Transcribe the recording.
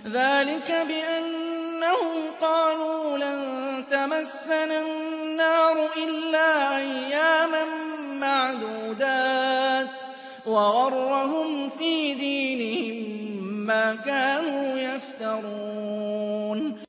ذَٰلِكَ بِأَنَّهُمْ قَالُوا لَن تَمَسَّنَا النَّارُ إِلَّا أَيَّامًا مَّعْدُودَاتٍ وَغَرَّهُمْ فِي دِينِهِم مَّا كَانُوا يَفْتَرُونَ